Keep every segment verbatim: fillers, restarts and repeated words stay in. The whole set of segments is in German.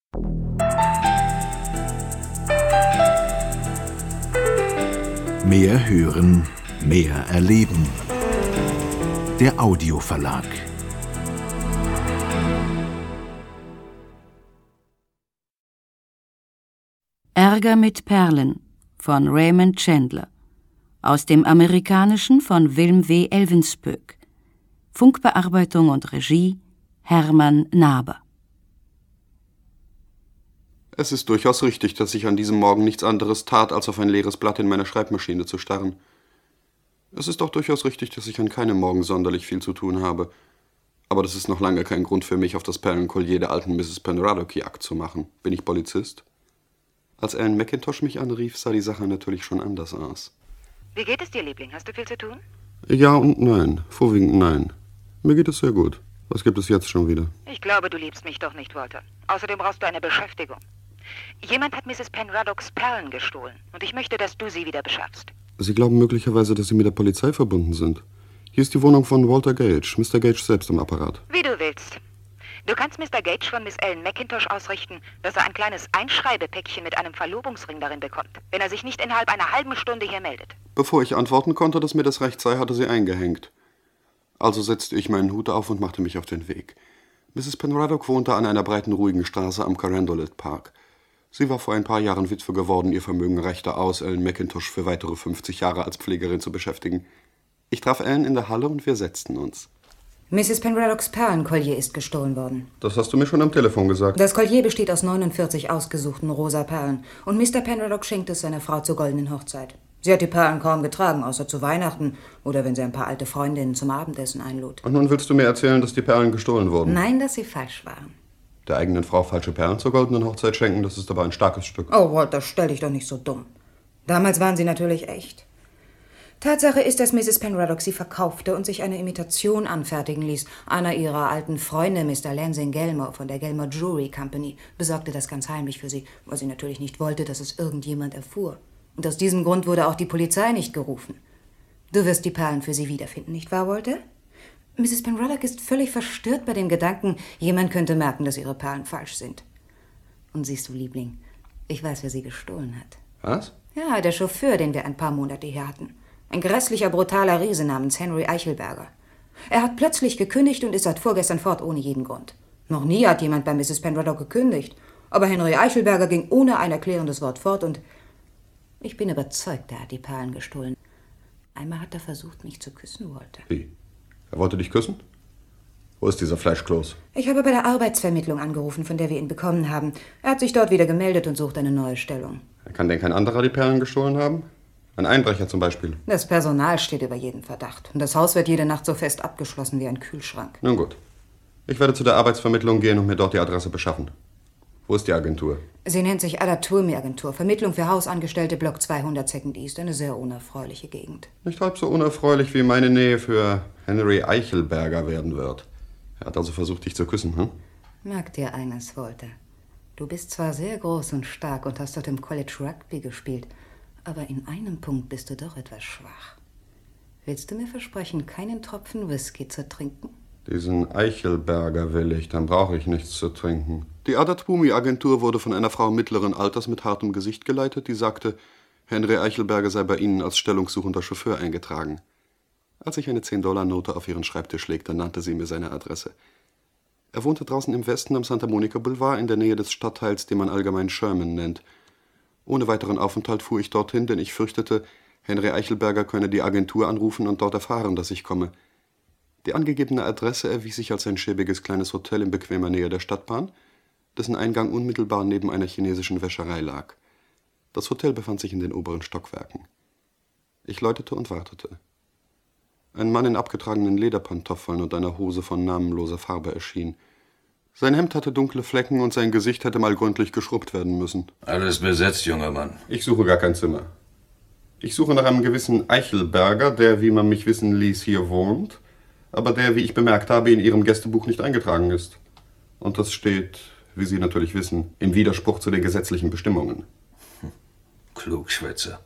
Mehr hören, mehr erleben. Der Audioverlag. Ärger mit Perlen von Raymond Chandler. Aus dem Amerikanischen von Willem W. Elvenspöck. Funkbearbeitung und Regie Hermann Naber. Es ist durchaus richtig, dass ich an diesem Morgen nichts anderes tat, als auf ein leeres Blatt in meiner Schreibmaschine zu starren. Es ist auch durchaus richtig, dass ich an keinem Morgen sonderlich viel zu tun habe. Aber das ist noch lange kein Grund für mich, auf das Perlenkollier der alten Misses Penraddock Jagd zu machen. Bin ich Polizist? Als Alan McIntosh mich anrief, sah die Sache natürlich schon anders aus. Wie geht es dir, Liebling? Hast du viel zu tun? Ja und nein. Vorwiegend nein. Mir geht es sehr gut. Was gibt es jetzt schon wieder? Ich glaube, du liebst mich doch nicht, Walter. Außerdem brauchst du eine Beschäftigung. Jemand hat Misses Penraddocks Perlen gestohlen und ich möchte, dass du sie wieder beschaffst. Sie glauben möglicherweise, dass Sie mit der Polizei verbunden sind. Hier ist die Wohnung von Walter Gage, Mister Gage selbst am Apparat. Wie du willst. Du kannst Mister Gage von Miss Ellen McIntosh ausrichten, dass er ein kleines Einschreibepäckchen mit einem Verlobungsring darin bekommt, wenn er sich nicht innerhalb einer halben Stunde hier meldet. Bevor ich antworten konnte, dass mir das recht sei, hatte sie eingehängt. Also setzte ich meinen Hut auf und machte mich auf den Weg. Misses Penraddock wohnte an einer breiten, ruhigen Straße am Carondelet Park. Sie war vor ein paar Jahren Witwe geworden, ihr Vermögen reichte aus, Ellen McIntosh für weitere fünfzig Jahre als Pflegerin zu beschäftigen. Ich traf Ellen in der Halle und wir setzten uns. Misses Penraddocks Perlenkollier ist gestohlen worden. Das hast du mir schon am Telefon gesagt. Das Kollier besteht aus neunundvierzig ausgesuchten rosa Perlen und Mister Penraddock schenkt es seiner Frau zur goldenen Hochzeit. Sie hat die Perlen kaum getragen, außer zu Weihnachten oder wenn sie ein paar alte Freundinnen zum Abendessen einlud. Und nun willst du mir erzählen, dass die Perlen gestohlen wurden? Nein, dass sie falsch waren. Der eigenen Frau falsche Perlen zur goldenen Hochzeit schenken, das ist aber ein starkes Stück. Oh, Walter, stell dich doch nicht so dumm. Damals waren sie natürlich echt. Tatsache ist, dass Misses Penraddock sie verkaufte und sich eine Imitation anfertigen ließ. Einer ihrer alten Freunde, Mister Lansing Gelmore von der Gelmore Jewelry Company, besorgte das ganz heimlich für sie, weil sie natürlich nicht wollte, dass es irgendjemand erfuhr. Und aus diesem Grund wurde auch die Polizei nicht gerufen. Du wirst die Perlen für sie wiederfinden, nicht wahr, Walter? Misses Penraddock ist völlig verstört bei dem Gedanken, jemand könnte merken, dass ihre Perlen falsch sind. Und siehst du, Liebling, ich weiß, wer sie gestohlen hat. Was? Ja, der Chauffeur, den wir ein paar Monate hier hatten. Ein grässlicher, brutaler Riese namens Henry Eichelberger. Er hat plötzlich gekündigt und ist seit vorgestern fort ohne jeden Grund. Noch nie hat jemand bei Misses Penraddock gekündigt. Aber Henry Eichelberger ging ohne ein erklärendes Wort fort und ich bin überzeugt, er hat die Perlen gestohlen. Einmal hat er versucht, mich zu küssen, Walter. Wie? Er wollte dich küssen? Wo ist dieser Fleischkloß? Ich habe bei der Arbeitsvermittlung angerufen, von der wir ihn bekommen haben. Er hat sich dort wieder gemeldet und sucht eine neue Stellung. Kann denn kein anderer die Perlen gestohlen haben? Ein Einbrecher zum Beispiel? Das Personal steht über jeden Verdacht. Und das Haus wird jede Nacht so fest abgeschlossen wie ein Kühlschrank. Nun gut. Ich werde zu der Arbeitsvermittlung gehen und mir dort die Adresse beschaffen. Wo ist die Agentur? Sie nennt sich Adaturmi-Agentur. Vermittlung für Hausangestellte, Block zweihundert Second East. Eine sehr unerfreuliche Gegend. Nicht halb so unerfreulich, wie meine Nähe für Henry Eichelberger werden wird. Er hat also versucht, dich zu küssen, hm? Merk dir eines, Walter. Du bist zwar sehr groß und stark und hast dort im College Rugby gespielt, aber in einem Punkt bist du doch etwas schwach. Willst du mir versprechen, keinen Tropfen Whisky zu trinken? Diesen Eichelberger will ich, dann brauche ich nichts zu trinken. Die Adaturmi-Agentur wurde von einer Frau mittleren Alters mit hartem Gesicht geleitet, die sagte, Henry Eichelberger sei bei ihnen als stellungssuchender Chauffeur eingetragen. Als ich eine zehn-Dollar-Note auf ihren Schreibtisch legte, nannte sie mir seine Adresse. Er wohnte draußen im Westen am Santa Monica Boulevard in der Nähe des Stadtteils, den man allgemein Sherman nennt. Ohne weiteren Aufenthalt fuhr ich dorthin, denn ich fürchtete, Henry Eichelberger könne die Agentur anrufen und dort erfahren, dass ich komme. Die angegebene Adresse erwies sich als ein schäbiges kleines Hotel in bequemer Nähe der Stadtbahn, dessen Eingang unmittelbar neben einer chinesischen Wäscherei lag. Das Hotel befand sich in den oberen Stockwerken. Ich läutete und wartete. Ein Mann in abgetragenen Lederpantoffeln und einer Hose von namenloser Farbe erschien. Sein Hemd hatte dunkle Flecken und sein Gesicht hätte mal gründlich geschrubbt werden müssen. Alles besetzt, junger Mann. Ich suche gar kein Zimmer. Ich suche nach einem gewissen Eichelberger, der, wie man mich wissen ließ, hier wohnt, aber der, wie ich bemerkt habe, in Ihrem Gästebuch nicht eingetragen ist. Und das steht, wie Sie natürlich wissen, im Widerspruch zu den gesetzlichen Bestimmungen. Hm. Klugschwätzer.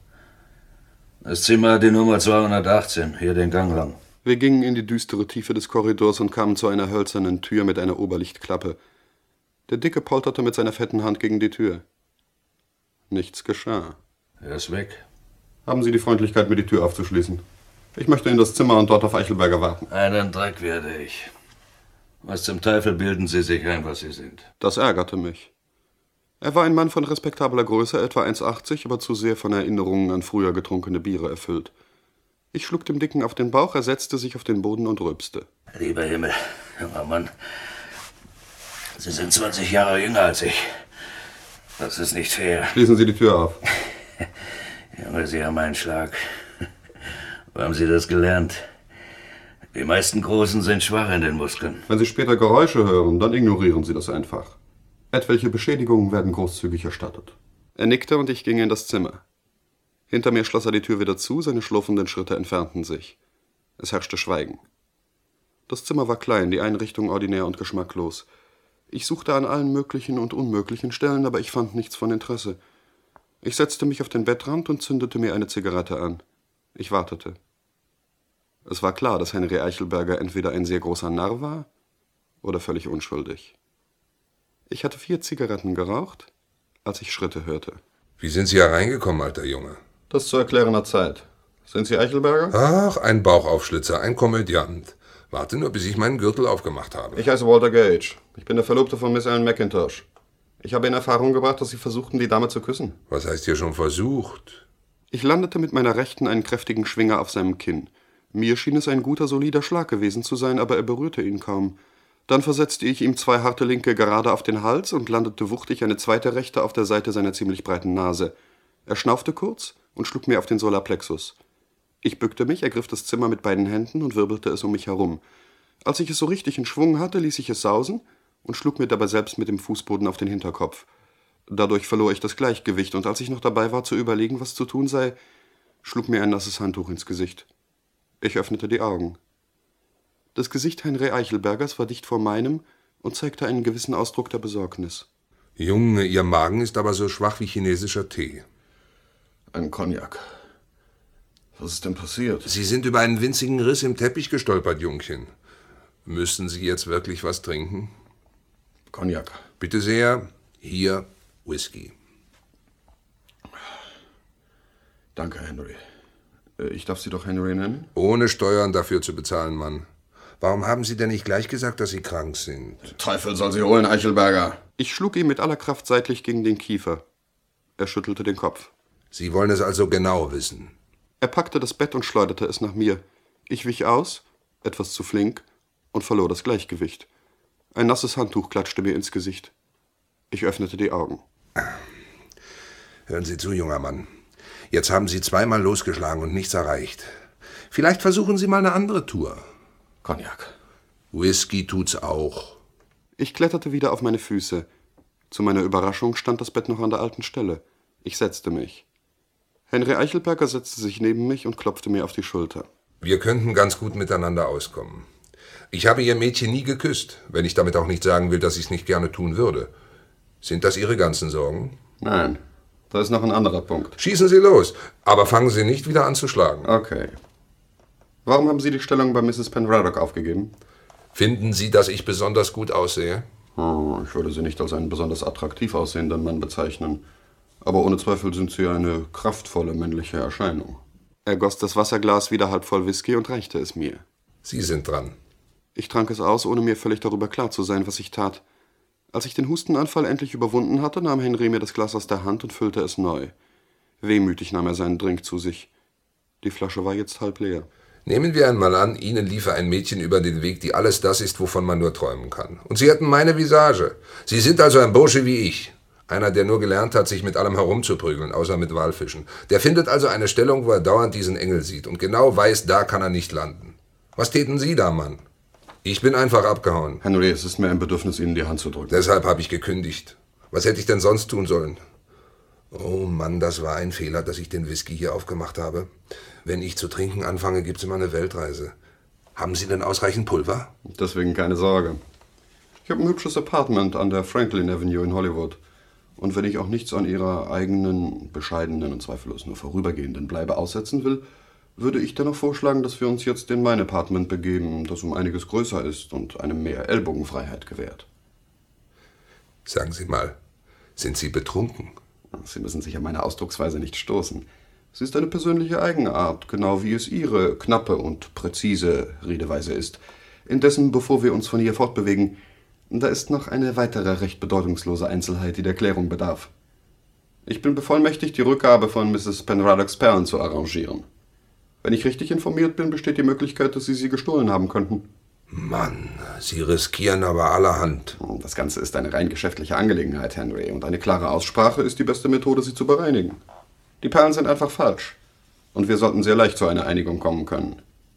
Das Zimmer hat die Nummer zweihundertachtzehn, hier den Gang lang. Wir gingen in die düstere Tiefe des Korridors und kamen zu einer hölzernen Tür mit einer Oberlichtklappe. Der Dicke polterte mit seiner fetten Hand gegen die Tür. Nichts geschah. Er ist weg. Haben Sie die Freundlichkeit, mir die Tür aufzuschließen? Ich möchte in das Zimmer und dort auf Eichelberger warten. Einen Dreck werde ich. Was zum Teufel bilden Sie sich ein, was Sie sind? Das ärgerte mich. Er war ein Mann von respektabler Größe, etwa eins achtzig, aber zu sehr von Erinnerungen an früher getrunkene Biere erfüllt. Ich schlug dem Dicken auf den Bauch, er setzte sich auf den Boden und rülpste. Lieber Himmel, junger Mann, Sie sind zwanzig Jahre jünger als ich. Das ist nicht fair. Schließen Sie die Tür auf. Junge, Sie haben einen Schlag. Wo haben Sie das gelernt? Die meisten Großen sind schwach in den Muskeln. Wenn Sie später Geräusche hören, dann ignorieren Sie das einfach. Etwelche Beschädigungen werden großzügig erstattet. Er nickte und ich ging in das Zimmer. Hinter mir schloss er die Tür wieder zu, seine schlurfenden Schritte entfernten sich. Es herrschte Schweigen. Das Zimmer war klein, die Einrichtung ordinär und geschmacklos. Ich suchte an allen möglichen und unmöglichen Stellen, aber ich fand nichts von Interesse. Ich setzte mich auf den Bettrand und zündete mir eine Zigarette an. Ich wartete. Es war klar, dass Henry Eichelberger entweder ein sehr großer Narr war oder völlig unschuldig. Ich hatte vier Zigaretten geraucht, als ich Schritte hörte. Wie sind Sie hereingekommen, alter Junge? Das zu erklärender Zeit. Sind Sie Eichelberger? Ach, ein Bauchaufschlitzer, ein Komödiant. Warte nur, bis ich meinen Gürtel aufgemacht habe. Ich heiße Walter Gage. Ich bin der Verlobte von Miss Ellen McIntosh. Ich habe in Erfahrung gebracht, dass Sie versuchten, die Dame zu küssen. Was heißt hier schon versucht? Ich landete mit meiner Rechten einen kräftigen Schwinger auf seinem Kinn. Mir schien es ein guter, solider Schlag gewesen zu sein, aber er berührte ihn kaum. Dann versetzte ich ihm zwei harte Linke gerade auf den Hals und landete wuchtig eine zweite Rechte auf der Seite seiner ziemlich breiten Nase. Er schnaufte kurz und schlug mir auf den Solarplexus. Ich bückte mich, ergriff das Zimmer mit beiden Händen und wirbelte es um mich herum. Als ich es so richtig in Schwung hatte, ließ ich es sausen und schlug mir dabei selbst mit dem Fußboden auf den Hinterkopf. Dadurch verlor ich das Gleichgewicht, und als ich noch dabei war zu überlegen, was zu tun sei, schlug mir ein nasses Handtuch ins Gesicht. Ich öffnete die Augen. Das Gesicht Henry Eichelbergers war dicht vor meinem und zeigte einen gewissen Ausdruck der Besorgnis. Junge, Ihr Magen ist aber so schwach wie chinesischer Tee. Ein Cognac. Was ist denn passiert? Sie sind über einen winzigen Riss im Teppich gestolpert, Jungchen. Müssen Sie jetzt wirklich was trinken? Cognac. Bitte sehr, hier Whisky. Danke, Henry. Ich darf Sie doch Henry nennen? Ohne Steuern dafür zu bezahlen, Mann. Warum haben Sie denn nicht gleich gesagt, dass Sie krank sind? Teufel soll Sie holen, Eichelberger. Ich schlug ihm mit aller Kraft seitlich gegen den Kiefer. Er schüttelte den Kopf. Sie wollen es also genau wissen. Er packte das Bett und schleuderte es nach mir. Ich wich aus, etwas zu flink, und verlor das Gleichgewicht. Ein nasses Handtuch klatschte mir ins Gesicht. Ich öffnete die Augen. Hören Sie zu, junger Mann. Jetzt haben Sie zweimal losgeschlagen und nichts erreicht. Vielleicht versuchen Sie mal eine andere Tour. Cognac. Whisky tut's auch. Ich kletterte wieder auf meine Füße. Zu meiner Überraschung stand das Bett noch an der alten Stelle. Ich setzte mich. Henry Eichelberger setzte sich neben mich und klopfte mir auf die Schulter. Wir könnten ganz gut miteinander auskommen. Ich habe Ihr Mädchen nie geküsst, wenn ich damit auch nicht sagen will, dass ich es nicht gerne tun würde. Sind das Ihre ganzen Sorgen? Nein, da ist noch ein anderer Punkt. Schießen Sie los, aber fangen Sie nicht wieder an zu schlagen. Okay. Warum haben Sie die Stellung bei Misses Penraddock aufgegeben? Finden Sie, dass ich besonders gut aussehe? Oh, ich würde Sie nicht als einen besonders attraktiv aussehenden Mann bezeichnen. Aber ohne Zweifel sind Sie eine kraftvolle männliche Erscheinung. Er goss das Wasserglas wieder halb voll Whisky und reichte es mir. Sie sind dran. Ich trank es aus, ohne mir völlig darüber klar zu sein, was ich tat. Als ich den Hustenanfall endlich überwunden hatte, nahm Henry mir das Glas aus der Hand und füllte es neu. Wehmütig nahm er seinen Drink zu sich. Die Flasche war jetzt halb leer. Nehmen wir einmal an, Ihnen liefe ein Mädchen über den Weg, die alles das ist, wovon man nur träumen kann. Und Sie hätten meine Visage. Sie sind also ein Bursche wie ich. Einer, der nur gelernt hat, sich mit allem herumzuprügeln, außer mit Walfischen. Der findet also eine Stellung, wo er dauernd diesen Engel sieht und genau weiß, da kann er nicht landen. Was täten Sie da, Mann? Ich bin einfach abgehauen. Henry, es ist mir ein Bedürfnis, Ihnen die Hand zu drücken. Deshalb habe ich gekündigt. Was hätte ich denn sonst tun sollen? Oh Mann, das war ein Fehler, dass ich den Whisky hier aufgemacht habe. Wenn ich zu trinken anfange, gibt's immer eine Weltreise. Haben Sie denn ausreichend Pulver? Deswegen keine Sorge. Ich habe ein hübsches Apartment an der Franklin Avenue in Hollywood. Und wenn ich auch nichts an Ihrer eigenen, bescheidenen und zweifellos nur vorübergehenden Bleibe aussetzen will, würde ich dennoch vorschlagen, dass wir uns jetzt in mein Apartment begeben, das um einiges größer ist und einem mehr Ellbogenfreiheit gewährt. Sagen Sie mal, sind Sie betrunken? Sie müssen sich an meine Ausdrucksweise nicht stoßen. Es ist eine persönliche Eigenart, genau wie es Ihre knappe und präzise Redeweise ist. Indessen, bevor wir uns von hier fortbewegen, da ist noch eine weitere recht bedeutungslose Einzelheit, die der Klärung bedarf. Ich bin bevollmächtigt, die Rückgabe von Misses Penruddocks Perlen zu arrangieren. Wenn ich richtig informiert bin, besteht die Möglichkeit, dass Sie sie gestohlen haben könnten. Mann, Sie riskieren aber allerhand. Das Ganze ist eine rein geschäftliche Angelegenheit, Henry, und eine klare Aussprache ist die beste Methode, sie zu bereinigen. Die Perlen sind einfach falsch, und wir sollten sehr leicht zu einer Einigung kommen können.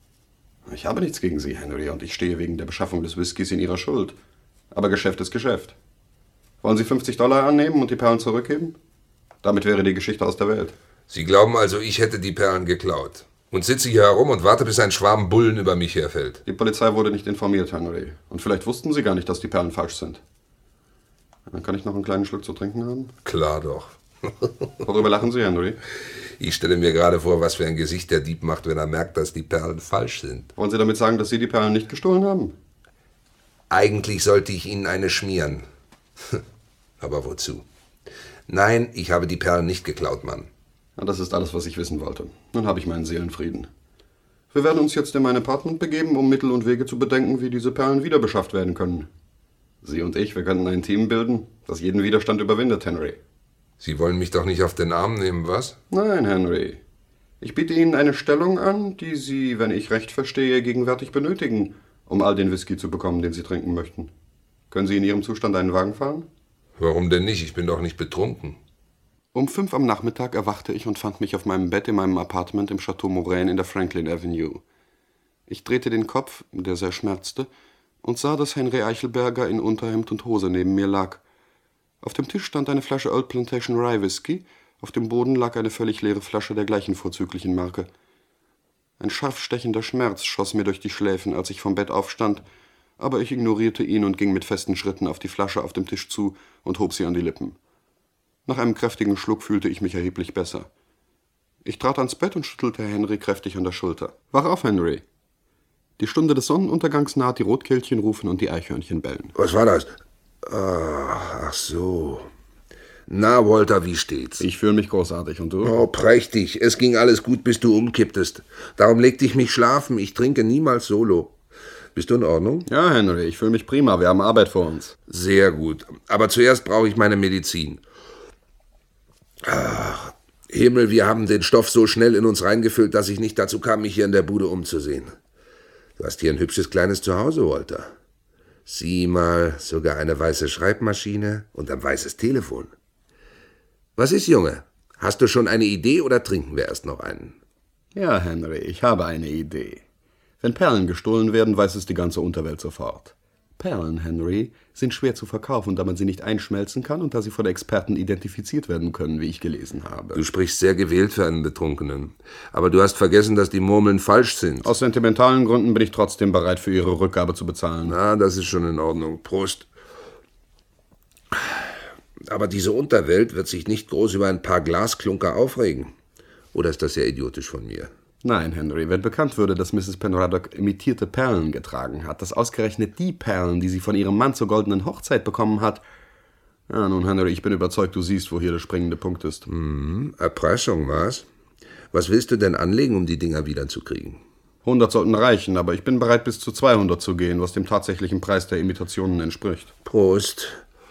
Ich habe nichts gegen Sie, Henry, und ich stehe wegen der Beschaffung des Whiskys in Ihrer Schuld. Aber Geschäft ist Geschäft. Wollen Sie fünfzig Dollar annehmen und die Perlen zurückgeben? Damit wäre die Geschichte aus der Welt. Sie glauben also, ich hätte die Perlen geklaut und sitze hier herum und warte, bis ein Schwarm Bullen über mich herfällt. Die Polizei wurde nicht informiert, Henry. Und vielleicht wussten Sie gar nicht, dass die Perlen falsch sind. Dann kann ich noch einen kleinen Schluck zu trinken haben? Klar doch. Worüber lachen Sie, Henry? Ich stelle mir gerade vor, was für ein Gesicht der Dieb macht, wenn er merkt, dass die Perlen falsch sind. Wollen Sie damit sagen, dass Sie die Perlen nicht gestohlen haben? Eigentlich sollte ich Ihnen eine schmieren. Aber wozu? Nein, ich habe die Perlen nicht geklaut, Mann. Ja, das ist alles, was ich wissen wollte. Nun habe ich meinen Seelenfrieden. Wir werden uns jetzt in mein Apartment begeben, um Mittel und Wege zu bedenken, wie diese Perlen wieder beschafft werden können. Sie und ich, wir könnten ein Team bilden, das jeden Widerstand überwindet, Henry. Sie wollen mich doch nicht auf den Arm nehmen, was? Nein, Henry. Ich biete Ihnen eine Stellung an, die Sie, wenn ich recht verstehe, gegenwärtig benötigen, um all den Whisky zu bekommen, den Sie trinken möchten. Können Sie in Ihrem Zustand einen Wagen fahren? Warum denn nicht? Ich bin doch nicht betrunken. Um fünf am Nachmittag erwachte ich und fand mich auf meinem Bett in meinem Apartment im Chateau Moraine in der Franklin Avenue. Ich drehte den Kopf, der sehr schmerzte, und sah, dass Henry Eichelberger in Unterhemd und Hose neben mir lag. Auf dem Tisch stand eine Flasche Old Plantation Rye Whisky, auf dem Boden lag eine völlig leere Flasche der gleichen vorzüglichen Marke. Ein scharf stechender Schmerz schoss mir durch die Schläfen, als ich vom Bett aufstand, aber ich ignorierte ihn und ging mit festen Schritten auf die Flasche auf dem Tisch zu und hob sie an die Lippen. Nach einem kräftigen Schluck fühlte ich mich erheblich besser. Ich trat ans Bett und schüttelte Henry kräftig an der Schulter. »Wach auf, Henry! Die Stunde des Sonnenuntergangs naht, die Rotkehlchen rufen und die Eichhörnchen bellen.« Was war das? Ach so. Na, Walter, wie steht's? Ich fühle mich großartig. Und du? Oh, prächtig. Es ging alles gut, bis du umkipptest. Darum legte ich mich schlafen. Ich trinke niemals solo. Bist du in Ordnung? Ja, Henry, ich fühle mich prima. Wir haben Arbeit vor uns. Sehr gut. Aber zuerst brauche ich meine Medizin. Ach, Himmel, wir haben den Stoff so schnell in uns reingefüllt, dass ich nicht dazu kam, mich hier in der Bude umzusehen. Du hast hier ein hübsches kleines Zuhause, Walter. Sieh mal, sogar eine weiße Schreibmaschine und ein weißes Telefon. Was ist, Junge? Hast du schon eine Idee oder trinken wir erst noch einen? Ja, Henry, ich habe eine Idee. Wenn Perlen gestohlen werden, weiß es die ganze Unterwelt sofort. Perlen, Henry, sind schwer zu verkaufen, da man sie nicht einschmelzen kann und da sie von Experten identifiziert werden können, wie ich gelesen habe. Du sprichst sehr gewählt für einen Betrunkenen. Aber du hast vergessen, dass die Murmeln falsch sind. Aus sentimentalen Gründen bin ich trotzdem bereit, für ihre Rückgabe zu bezahlen. Na, das ist schon in Ordnung. Prost. Aber diese Unterwelt wird sich nicht groß über ein paar Glasklunker aufregen. Oder ist das sehr idiotisch von mir? Nein, Henry, wenn bekannt würde, dass Misses Penruddock imitierte Perlen getragen hat, dass ausgerechnet die Perlen, die sie von ihrem Mann zur goldenen Hochzeit bekommen hat... Ja, nun, Henry, ich bin überzeugt, du siehst, wo hier der springende Punkt ist. Mhm, Erpressung, was? Was willst du denn anlegen, um die Dinger wiederzukriegen? hundert sollten reichen, aber ich bin bereit, bis zu zweihundert zu gehen, was dem tatsächlichen Preis der Imitationen entspricht. Prost.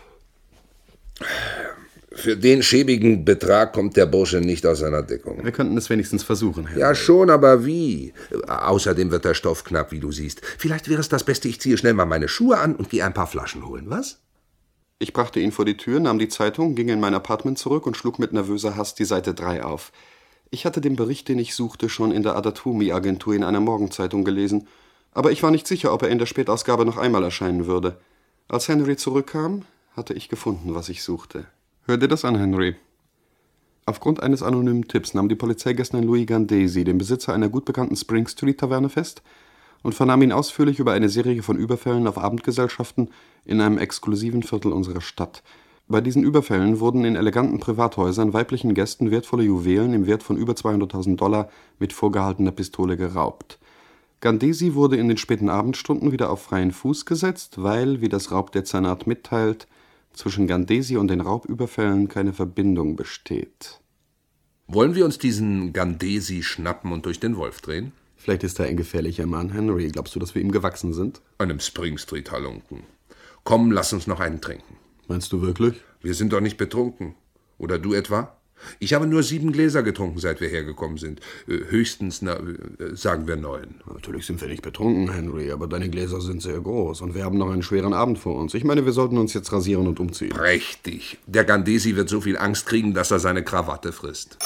Für den schäbigen Betrag kommt der Bursche nicht aus seiner Deckung. Wir könnten es wenigstens versuchen, Henry. Ja, schon, aber wie? Außerdem wird der Stoff knapp, wie du siehst. Vielleicht wäre es das Beste, ich ziehe schnell mal meine Schuhe an und gehe ein paar Flaschen holen, was? Ich brachte ihn vor die Tür, nahm die Zeitung, ging in mein Apartment zurück und schlug mit nervöser Hast die Seite drei auf. Ich hatte den Bericht, den ich suchte, schon in der Adatumi-Agentur in einer Morgenzeitung gelesen, aber ich war nicht sicher, ob er in der Spätausgabe noch einmal erscheinen würde. Als Henry zurückkam, hatte ich gefunden, was ich suchte. Hör dir das an, Henry. Aufgrund eines anonymen Tipps nahm die Polizei gestern Louis Gandesi, den Besitzer einer gut bekannten Spring Street Taverne, fest und vernahm ihn ausführlich über eine Serie von Überfällen auf Abendgesellschaften in einem exklusiven Viertel unserer Stadt. Bei diesen Überfällen wurden in eleganten Privathäusern weiblichen Gästen wertvolle Juwelen im Wert von über zweihunderttausend Dollar mit vorgehaltener Pistole geraubt. Gandesi wurde in den späten Abendstunden wieder auf freien Fuß gesetzt, weil, wie das Raubdezernat mitteilt, zwischen Gandesi und den Raubüberfällen keine Verbindung besteht. Wollen wir uns diesen Gandesi schnappen und durch den Wolf drehen? Vielleicht ist er ein gefährlicher Mann, Henry. Glaubst du, dass wir ihm gewachsen sind? Einem Spring Street Halunken. Komm, lass uns noch einen trinken. Meinst du wirklich? Wir sind doch nicht betrunken. Oder du etwa? Ich habe nur sieben Gläser getrunken, seit wir hergekommen sind. Höchstens, na, sagen wir neun. Natürlich sind wir nicht betrunken, Henry, aber deine Gläser sind sehr groß und wir haben noch einen schweren Abend vor uns. Ich meine, wir sollten uns jetzt rasieren und umziehen. Prächtig. Der Gandesi wird so viel Angst kriegen, dass er seine Krawatte frisst.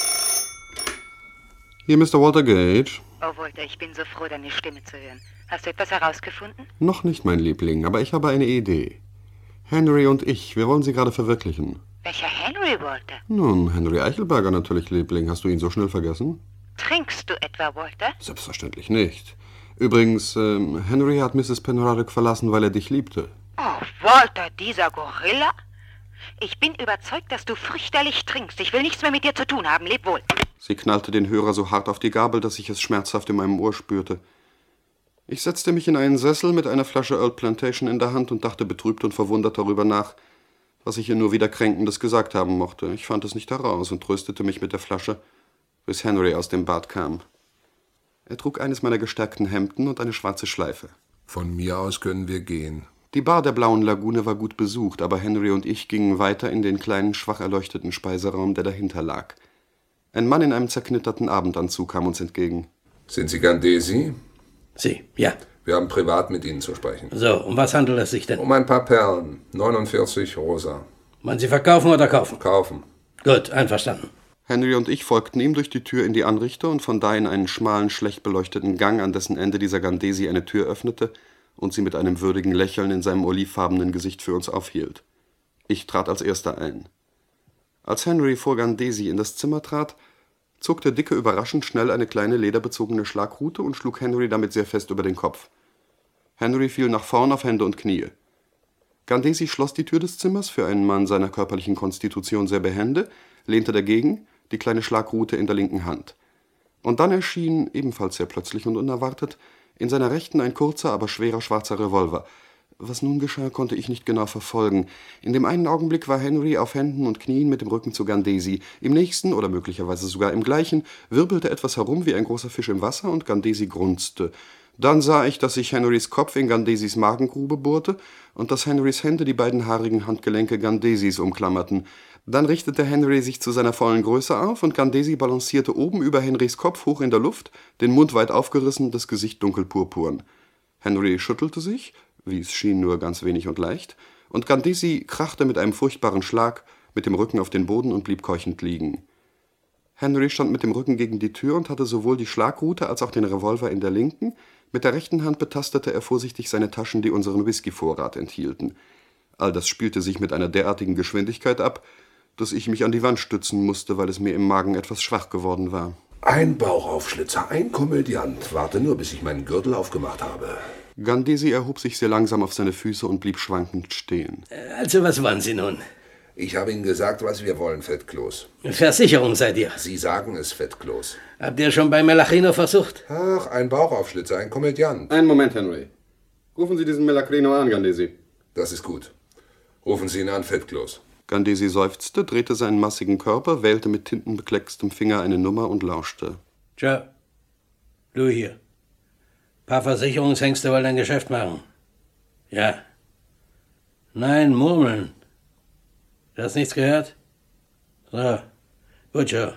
Hier, Mister Walter Gage. Oh, Walter, ich bin so froh, deine Stimme zu hören. Hast du etwas herausgefunden? Noch nicht, mein Liebling, aber ich habe eine Idee. Henry und ich, wir wollen sie gerade verwirklichen. Welcher Henry, Walter? Nun, Henry Eichelberger natürlich, Liebling. Hast du ihn so schnell vergessen? Trinkst du etwa, Walter? Selbstverständlich nicht. Übrigens, ähm, Henry hat Misses Penraddock verlassen, weil er dich liebte. Oh, Walter, dieser Gorilla? Ich bin überzeugt, dass du fürchterlich trinkst. Ich will nichts mehr mit dir zu tun haben. Leb wohl. Sie knallte den Hörer so hart auf die Gabel, dass ich es schmerzhaft in meinem Ohr spürte. Ich setzte mich in einen Sessel mit einer Flasche Earl Plantation in der Hand und dachte betrübt und verwundert darüber nach, was ich ihr nur wieder Kränkendes gesagt haben mochte. Ich fand es nicht heraus und tröstete mich mit der Flasche, bis Henry aus dem Bad kam. Er trug eines meiner gestärkten Hemden und eine schwarze Schleife. Von mir aus können wir gehen. Die Bar der Blauen Lagune war gut besucht, aber Henry und ich gingen weiter in den kleinen, schwach erleuchteten Speiseraum, der dahinter lag. Ein Mann in einem zerknitterten Abendanzug kam uns entgegen. Sind Sie Gandesi? Sie, ja. Wir haben privat mit Ihnen zu sprechen. So, um was handelt es sich denn? Um ein paar Perlen. neunundvierzig rosa. Wollen Sie verkaufen oder kaufen? Kaufen. Gut, einverstanden. Henry und ich folgten ihm durch die Tür in die Anrichte und von da in einen schmalen, schlecht beleuchteten Gang, an dessen Ende dieser Gandesi eine Tür öffnete und sie mit einem würdigen Lächeln in seinem olivfarbenen Gesicht für uns aufhielt. Ich trat als Erster ein. Als Henry vor Gandesi in das Zimmer trat, zog der Dicke überraschend schnell eine kleine lederbezogene Schlagrute und schlug Henry damit sehr fest über den Kopf. Henry fiel nach vorn auf Hände und Knie. Gandesi schloss die Tür des Zimmers, für einen Mann seiner körperlichen Konstitution sehr behende, lehnte dagegen, die kleine Schlagrute in der linken Hand. Und dann erschien, ebenfalls sehr plötzlich und unerwartet, in seiner Rechten ein kurzer, aber schwerer schwarzer Revolver. Was nun geschah, konnte ich nicht genau verfolgen. In dem einen Augenblick war Henry auf Händen und Knien mit dem Rücken zu Gandesi. Im nächsten, oder möglicherweise sogar im gleichen, wirbelte etwas herum wie ein großer Fisch im Wasser und Gandesi grunzte. Dann sah ich, dass sich Henrys Kopf in Gandesis Magengrube bohrte und dass Henrys Hände die beiden haarigen Handgelenke Gandesis umklammerten. Dann richtete Henry sich zu seiner vollen Größe auf und Gandesi balancierte oben über Henrys Kopf hoch in der Luft, den Mund weit aufgerissen, das Gesicht dunkelpurpurn. Henry schüttelte sich, wie es schien, nur ganz wenig und leicht, und Gandesi krachte mit einem furchtbaren Schlag mit dem Rücken auf den Boden und blieb keuchend liegen. Henry stand mit dem Rücken gegen die Tür und hatte sowohl die Schlagrute als auch den Revolver in der linken. Mit der rechten Hand betastete er vorsichtig seine Taschen, die unseren Whiskyvorrat enthielten. All das spielte sich mit einer derartigen Geschwindigkeit ab, dass ich mich an die Wand stützen musste, weil es mir im Magen etwas schwach geworden war. Ein Bauchaufschlitzer, ein Komödiant. Warte nur, bis ich meinen Gürtel aufgemacht habe. Gandesi erhob sich sehr langsam auf seine Füße und blieb schwankend stehen. Also, was wollen Sie nun? Ich habe Ihnen gesagt, was wir wollen, Fettkloß. Versicherung seid ihr. Sie sagen es, Fettkloß. Habt ihr schon bei Melachino versucht? Ach, ein Bauchaufschlitzer, ein Komödiant. Einen Moment, Henry. Rufen Sie diesen Melachrino an, Gandesi. Das ist gut. Rufen Sie ihn an, Fettkloß. Gandesi seufzte, drehte seinen massigen Körper, wählte mit tintenbekleckstem Finger eine Nummer und lauschte. Tja, du hier. Paar Versicherungshengste wollen ein Geschäft machen. Ja. Nein, murmeln. Du hast nichts gehört? So, gut, Joe.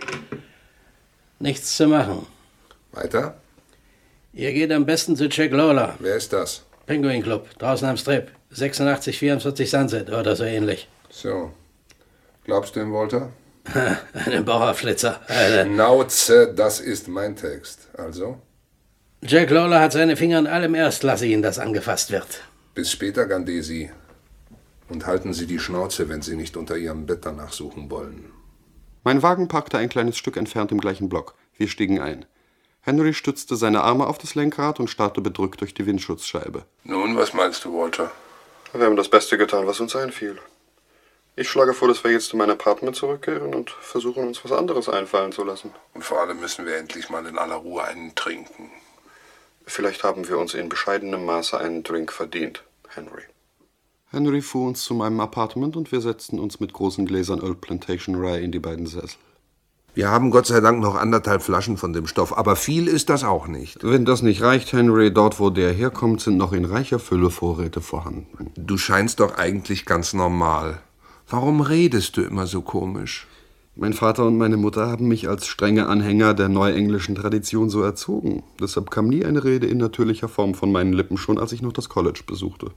Nichts zu machen. Weiter? Ihr geht am besten zu Jack Lawler. Wer ist das? Penguin Club, draußen am Strip. sechsundachtzig vierundvierzig Sunset oder so ähnlich. So. Glaubst du ihm, Walter? Einen Bauchaufschlitzer. Eine Schnauze, das ist mein Text. Also? Jack Lawler hat seine Finger an allem Erstklassigen, das angefasst wird. Bis später, Gandesi. Und halten Sie die Schnauze, wenn Sie nicht unter Ihrem Bett danach suchen wollen. Mein Wagen parkte ein kleines Stück entfernt im gleichen Block. Wir stiegen ein. Henry stützte seine Arme auf das Lenkrad und starrte bedrückt durch die Windschutzscheibe. Nun, was meinst du, Walter? Wir haben das Beste getan, was uns einfiel. Ich schlage vor, dass wir jetzt in mein Apartment zurückkehren und versuchen, uns was anderes einfallen zu lassen. Und vor allem müssen wir endlich mal in aller Ruhe einen trinken. Vielleicht haben wir uns in bescheidenem Maße einen Drink verdient, Henry. Henry fuhr uns zu meinem Appartement und wir setzten uns mit großen Gläsern Old Plantation Rye in die beiden Sessel. Wir haben Gott sei Dank noch anderthalb Flaschen von dem Stoff, aber viel ist das auch nicht. Wenn das nicht reicht, Henry, dort, wo der herkommt, sind noch in reicher Fülle Vorräte vorhanden. Du scheinst doch eigentlich ganz normal. Warum redest du immer so komisch? Mein Vater und meine Mutter haben mich als strenge Anhänger der neuenglischen Tradition so erzogen. Deshalb kam nie eine Rede in natürlicher Form von meinen Lippen, schon als ich noch das College besuchte.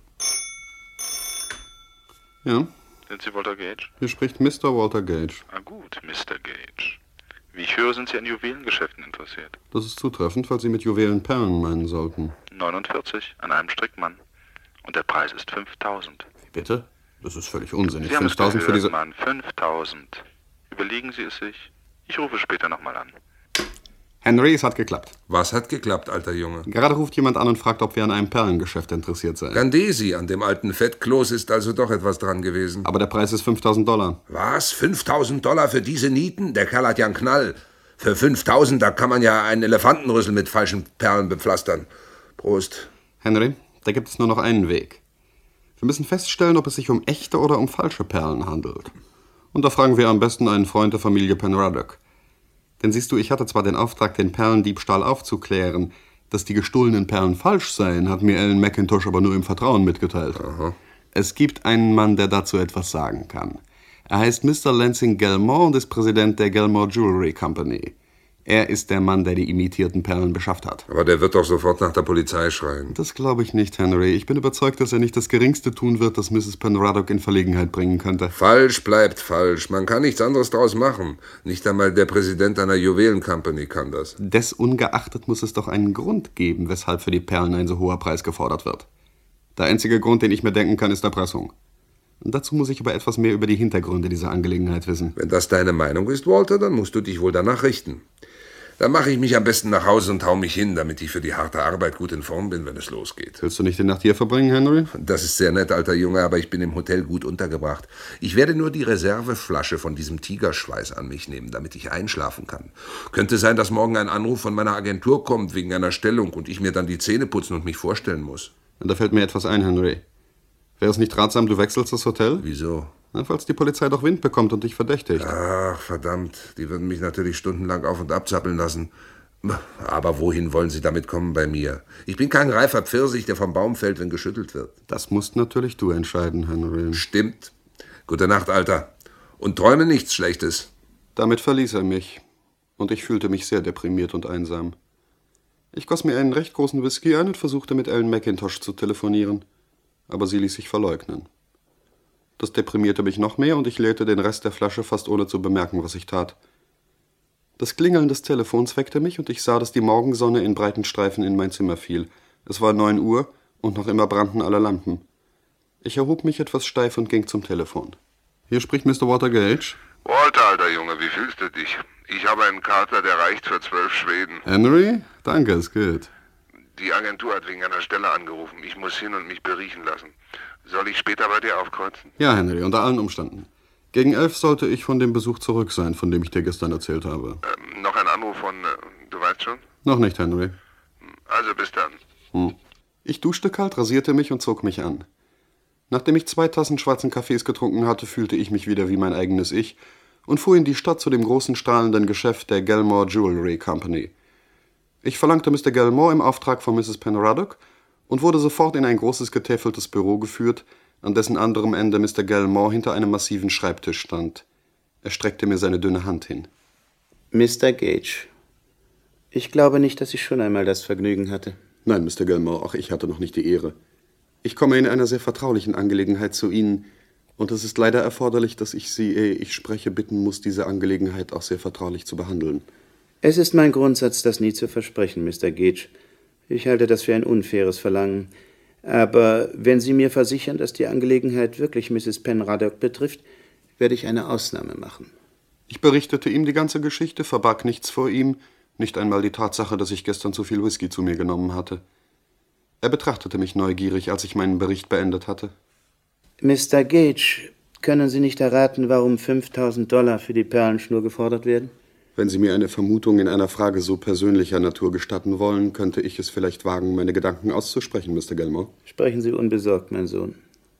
Ja? Sind Sie Walter Gage? Hier spricht Mister Walter Gage. Ah gut, Mister Gage. Wie ich höre, sind Sie an Juwelengeschäften interessiert. Das ist zutreffend, falls Sie mit Juwelenperlen meinen sollten. neunundvierzig an einem Strickmann. Und der Preis ist fünftausend. Bitte? Das ist völlig unsinnig. Sie haben es fünftausend für diese... Mann, fünftausend. Überlegen Sie es sich. Ich rufe später nochmal an. Henry, es hat geklappt. Was hat geklappt, alter Junge? Gerade ruft jemand an und fragt, ob wir an einem Perlengeschäft interessiert seien. Gandesi, an dem alten Fettkloß ist also doch etwas dran gewesen. Aber der Preis ist fünftausend Dollar. Was? fünftausend Dollar für diese Nieten? Der Kerl hat ja einen Knall. Für fünftausend, da kann man ja einen Elefantenrüssel mit falschen Perlen bepflastern. Prost. Henry, da gibt es nur noch einen Weg. Wir müssen feststellen, ob es sich um echte oder um falsche Perlen handelt. Und da fragen wir am besten einen Freund der Familie Penraddock. Denn siehst du, ich hatte zwar den Auftrag, den Perlendiebstahl aufzuklären. Dass die gestohlenen Perlen falsch seien, hat mir Ellen McIntosh aber nur im Vertrauen mitgeteilt. Aha. Es gibt einen Mann, der dazu etwas sagen kann. Er heißt Mister Lansing Gilmore und ist Präsident der Gilmore Jewelry Company. Er ist der Mann, der die imitierten Perlen beschafft hat. Aber der wird doch sofort nach der Polizei schreien. Das glaube ich nicht, Henry. Ich bin überzeugt, dass er nicht das Geringste tun wird, das Misses Penraddock in Verlegenheit bringen könnte. Falsch bleibt falsch. Man kann nichts anderes draus machen. Nicht einmal der Präsident einer Juwelen-Company kann das. Desungeachtet muss es doch einen Grund geben, weshalb für die Perlen ein so hoher Preis gefordert wird. Der einzige Grund, den ich mir denken kann, ist Erpressung. Und dazu muss ich aber etwas mehr über die Hintergründe dieser Angelegenheit wissen. Wenn das deine Meinung ist, Walter, dann musst du dich wohl danach richten. Dann mache ich mich am besten nach Hause und hau mich hin, damit ich für die harte Arbeit gut in Form bin, wenn es losgeht. Willst du nicht die Nacht hier verbringen, Henry? Das ist sehr nett, alter Junge, aber ich bin im Hotel gut untergebracht. Ich werde nur die Reserveflasche von diesem Tigerschweiß an mich nehmen, damit ich einschlafen kann. Könnte sein, dass morgen ein Anruf von meiner Agentur kommt wegen einer Stellung und ich mir dann die Zähne putzen und mich vorstellen muss. Da fällt mir etwas ein, Henry. Wäre es nicht ratsam, du wechselst das Hotel? Wieso? Na, falls die Polizei doch Wind bekommt und dich verdächtigt. Ach, verdammt. Die würden mich natürlich stundenlang auf- und abzappeln lassen. Aber wohin wollen sie damit kommen bei mir? Ich bin kein reifer Pfirsich, der vom Baum fällt, wenn geschüttelt wird. Das musst natürlich du entscheiden, Henry. Stimmt. Gute Nacht, Alter. Und träume nichts Schlechtes. Damit verließ er mich. Und ich fühlte mich sehr deprimiert und einsam. Ich goss mir einen recht großen Whisky ein und versuchte mit Ellen McIntosh zu telefonieren. Aber sie ließ sich verleugnen. Das deprimierte mich noch mehr und ich leerte den Rest der Flasche fast ohne zu bemerken, was ich tat. Das Klingeln des Telefons weckte mich und ich sah, dass die Morgensonne in breiten Streifen in mein Zimmer fiel. Es war neun Uhr und noch immer brannten alle Lampen. Ich erhob mich etwas steif und ging zum Telefon. Hier spricht Mister Walter Gage. Walter, alter Junge, wie fühlst du dich? Ich habe einen Kater, der reicht für zwölf Schweden. Henry? Danke, es geht. Die Agentur hat wegen einer Stelle angerufen. Ich muss hin und mich beriechen lassen. Soll ich später bei dir aufkreuzen? Ja, Henry, unter allen Umständen. Gegen elf sollte ich von dem Besuch zurück sein, von dem ich dir gestern erzählt habe. Ähm, noch ein Anruf von, äh, du weißt schon? Noch nicht, Henry. Also bis dann. Hm. Ich duschte kalt, rasierte mich und zog mich an. Nachdem ich zwei Tassen schwarzen Kaffees getrunken hatte, fühlte ich mich wieder wie mein eigenes Ich und fuhr in die Stadt zu dem großen strahlenden Geschäft der Gilmore Jewelry Company. Ich verlangte Mister Gilmore im Auftrag von Misses Penraddock und wurde sofort in ein großes getäfeltes Büro geführt, an dessen anderem Ende Mister Gilmore hinter einem massiven Schreibtisch stand. Er streckte mir seine dünne Hand hin. Mister Gage, ich glaube nicht, dass ich schon einmal das Vergnügen hatte. Nein, Mister Gilmore, auch ich hatte noch nicht die Ehre. Ich komme in einer sehr vertraulichen Angelegenheit zu Ihnen, und es ist leider erforderlich, dass ich Sie, ehe ich spreche, bitten muss, diese Angelegenheit auch sehr vertraulich zu behandeln. Es ist mein Grundsatz, das nie zu versprechen, Mister Gage. Ich halte das für ein unfaires Verlangen. Aber wenn Sie mir versichern, dass die Angelegenheit wirklich Misses Penraddock betrifft, werde ich eine Ausnahme machen. Ich berichtete ihm die ganze Geschichte, verbarg nichts vor ihm, nicht einmal die Tatsache, dass ich gestern zu viel Whisky zu mir genommen hatte. Er betrachtete mich neugierig, als ich meinen Bericht beendet hatte. Mister Gage, können Sie nicht erraten, warum fünftausend Dollar für die Perlenschnur gefordert werden? Wenn Sie mir eine Vermutung in einer Frage so persönlicher Natur gestatten wollen, könnte ich es vielleicht wagen, meine Gedanken auszusprechen, Mister Gilmore. Sprechen Sie unbesorgt, mein Sohn.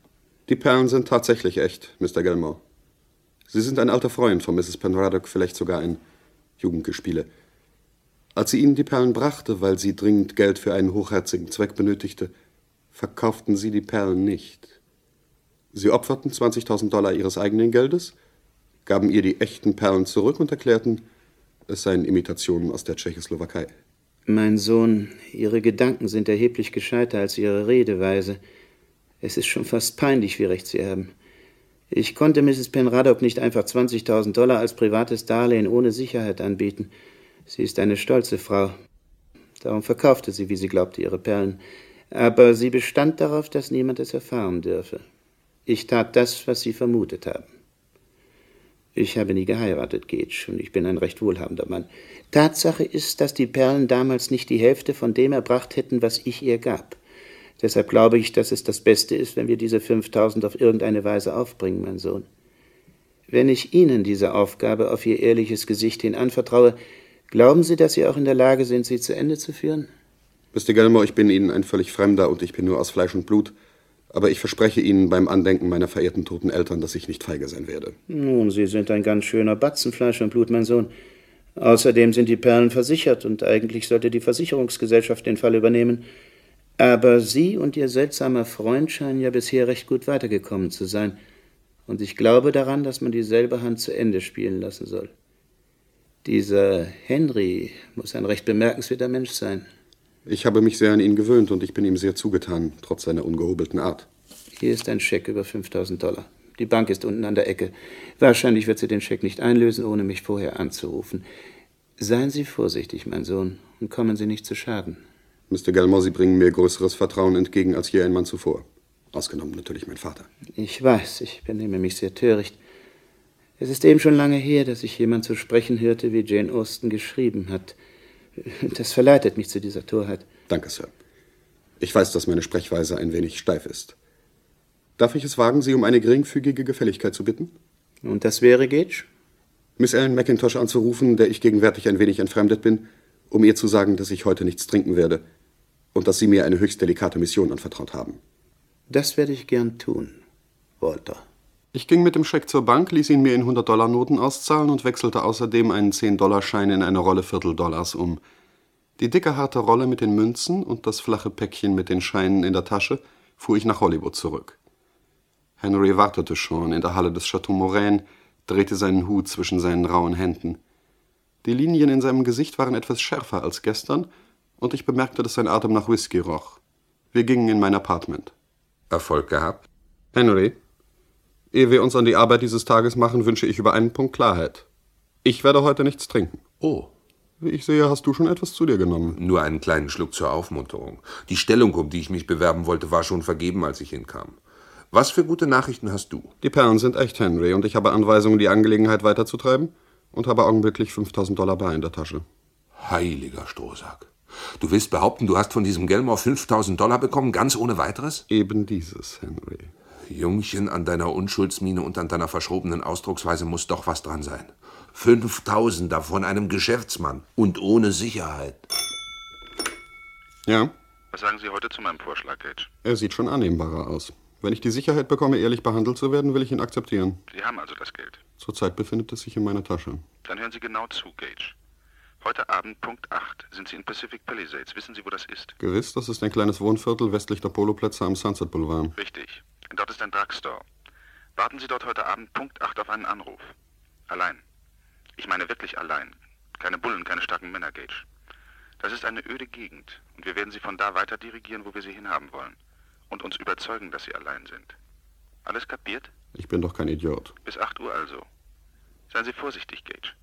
Die Perlen sind tatsächlich echt, Mister Gilmore. Sie sind ein alter Freund von Misses Penraddock, vielleicht sogar ein Jugendgespiele. Als sie Ihnen die Perlen brachte, weil sie dringend Geld für einen hochherzigen Zweck benötigte, verkauften Sie die Perlen nicht. Sie opferten zwanzigtausend Dollar Ihres eigenen Geldes, gaben ihr die echten Perlen zurück und erklärten, es seien Imitationen aus der Tschechoslowakei. Mein Sohn, Ihre Gedanken sind erheblich gescheiter als Ihre Redeweise. Es ist schon fast peinlich, wie recht Sie haben. Ich konnte Misses Penraddock nicht einfach zwanzigtausend Dollar als privates Darlehen ohne Sicherheit anbieten. Sie ist eine stolze Frau. Darum verkaufte sie, wie sie glaubte, ihre Perlen. Aber sie bestand darauf, dass niemand es erfahren dürfe. Ich tat das, was Sie vermutet haben. Ich habe nie geheiratet, Gage, und ich bin ein recht wohlhabender Mann. Tatsache ist, dass die Perlen damals nicht die Hälfte von dem erbracht hätten, was ich ihr gab. Deshalb glaube ich, dass es das Beste ist, wenn wir diese fünftausend auf irgendeine Weise aufbringen, mein Sohn. Wenn ich Ihnen diese Aufgabe auf Ihr ehrliches Gesicht hin anvertraue, glauben Sie, dass Sie auch in der Lage sind, sie zu Ende zu führen? Mister Gilmore, ich bin Ihnen ein völlig Fremder und ich bin nur aus Fleisch und Blut. Aber ich verspreche Ihnen beim Andenken meiner verehrten toten Eltern, dass ich nicht feige sein werde. Nun, Sie sind ein ganz schöner Batzen Fleisch und Blut, mein Sohn. Außerdem sind die Perlen versichert und eigentlich sollte die Versicherungsgesellschaft den Fall übernehmen. Aber Sie und Ihr seltsamer Freund scheinen ja bisher recht gut weitergekommen zu sein. Und ich glaube daran, dass man dieselbe Hand zu Ende spielen lassen soll. Dieser Henry muss ein recht bemerkenswerter Mensch sein. Ich habe mich sehr an ihn gewöhnt und ich bin ihm sehr zugetan, trotz seiner ungehobelten Art. Hier ist ein Scheck über fünftausend Dollar. Die Bank ist unten an der Ecke. Wahrscheinlich wird sie den Scheck nicht einlösen, ohne mich vorher anzurufen. Seien Sie vorsichtig, mein Sohn, und kommen Sie nicht zu Schaden. Mister Gilmore, Sie bringen mir größeres Vertrauen entgegen als je ein Mann zuvor. Ausgenommen natürlich mein Vater. Ich weiß, ich benehme mich sehr töricht. Es ist eben schon lange her, dass ich jemand so sprechen hörte, wie Jane Austen geschrieben hat. Das verleitet mich zu dieser Torheit. Danke, Sir. Ich weiß, dass meine Sprechweise ein wenig steif ist. Darf ich es wagen, Sie um eine geringfügige Gefälligkeit zu bitten? Und das wäre, Gage? Miss Ellen McIntosh anzurufen, der ich gegenwärtig ein wenig entfremdet bin, um ihr zu sagen, dass ich heute nichts trinken werde und dass Sie mir eine höchst delikate Mission anvertraut haben. Das werde ich gern tun, Walter. Ich ging mit dem Scheck zur Bank, ließ ihn mir in hundert-Dollar-Noten auszahlen und wechselte außerdem einen zehn-Dollar-Schein in eine Rolle Vierteldollars um. Die dicke, harte Rolle mit den Münzen und das flache Päckchen mit den Scheinen in der Tasche fuhr ich nach Hollywood zurück. Henry wartete schon in der Halle des Chateau Moraine, drehte seinen Hut zwischen seinen rauen Händen. Die Linien in seinem Gesicht waren etwas schärfer als gestern und ich bemerkte, dass sein Atem nach Whisky roch. Wir gingen in mein Apartment. Erfolg gehabt? Henry, ehe wir uns an die Arbeit dieses Tages machen, wünsche ich über einen Punkt Klarheit. Ich werde heute nichts trinken. Oh. Wie ich sehe, hast du schon etwas zu dir genommen. Nur einen kleinen Schluck zur Aufmunterung. Die Stellung, um die ich mich bewerben wollte, war schon vergeben, als ich hinkam. Was für gute Nachrichten hast du? Die Perlen sind echt, Henry, und ich habe Anweisungen, die Angelegenheit weiterzutreiben und habe augenblicklich fünftausend Dollar bar in der Tasche. Heiliger Strohsack. Du willst behaupten, du hast von diesem Gilmore fünftausend Dollar bekommen, ganz ohne weiteres? Eben dieses, Henry. Jungchen, an deiner Unschuldsmiene und an deiner verschrobenen Ausdrucksweise muss doch was dran sein. fünftausend davon einem Geschäftsmann und ohne Sicherheit. Ja? Was sagen Sie heute zu meinem Vorschlag, Gage? Er sieht schon annehmbarer aus. Wenn ich die Sicherheit bekomme, ehrlich behandelt zu werden, will ich ihn akzeptieren. Sie haben also das Geld? Zurzeit befindet es sich in meiner Tasche. Dann hören Sie genau zu, Gage. Heute Abend, Punkt acht, sind Sie in Pacific Palisades. Wissen Sie, wo das ist? Gewiss, das ist ein kleines Wohnviertel westlich der Poloplätze am Sunset Boulevard. Richtig. Dort ist ein Drugstore. Warten Sie dort heute Abend, Punkt acht, auf einen Anruf. Allein. Ich meine wirklich allein. Keine Bullen, keine starken Männer, Gage. Das ist eine öde Gegend und wir werden Sie von da weiter dirigieren, wo wir Sie hinhaben wollen. Und uns überzeugen, dass Sie allein sind. Alles kapiert? Ich bin doch kein Idiot. Bis acht Uhr also. Seien Sie vorsichtig, Gage.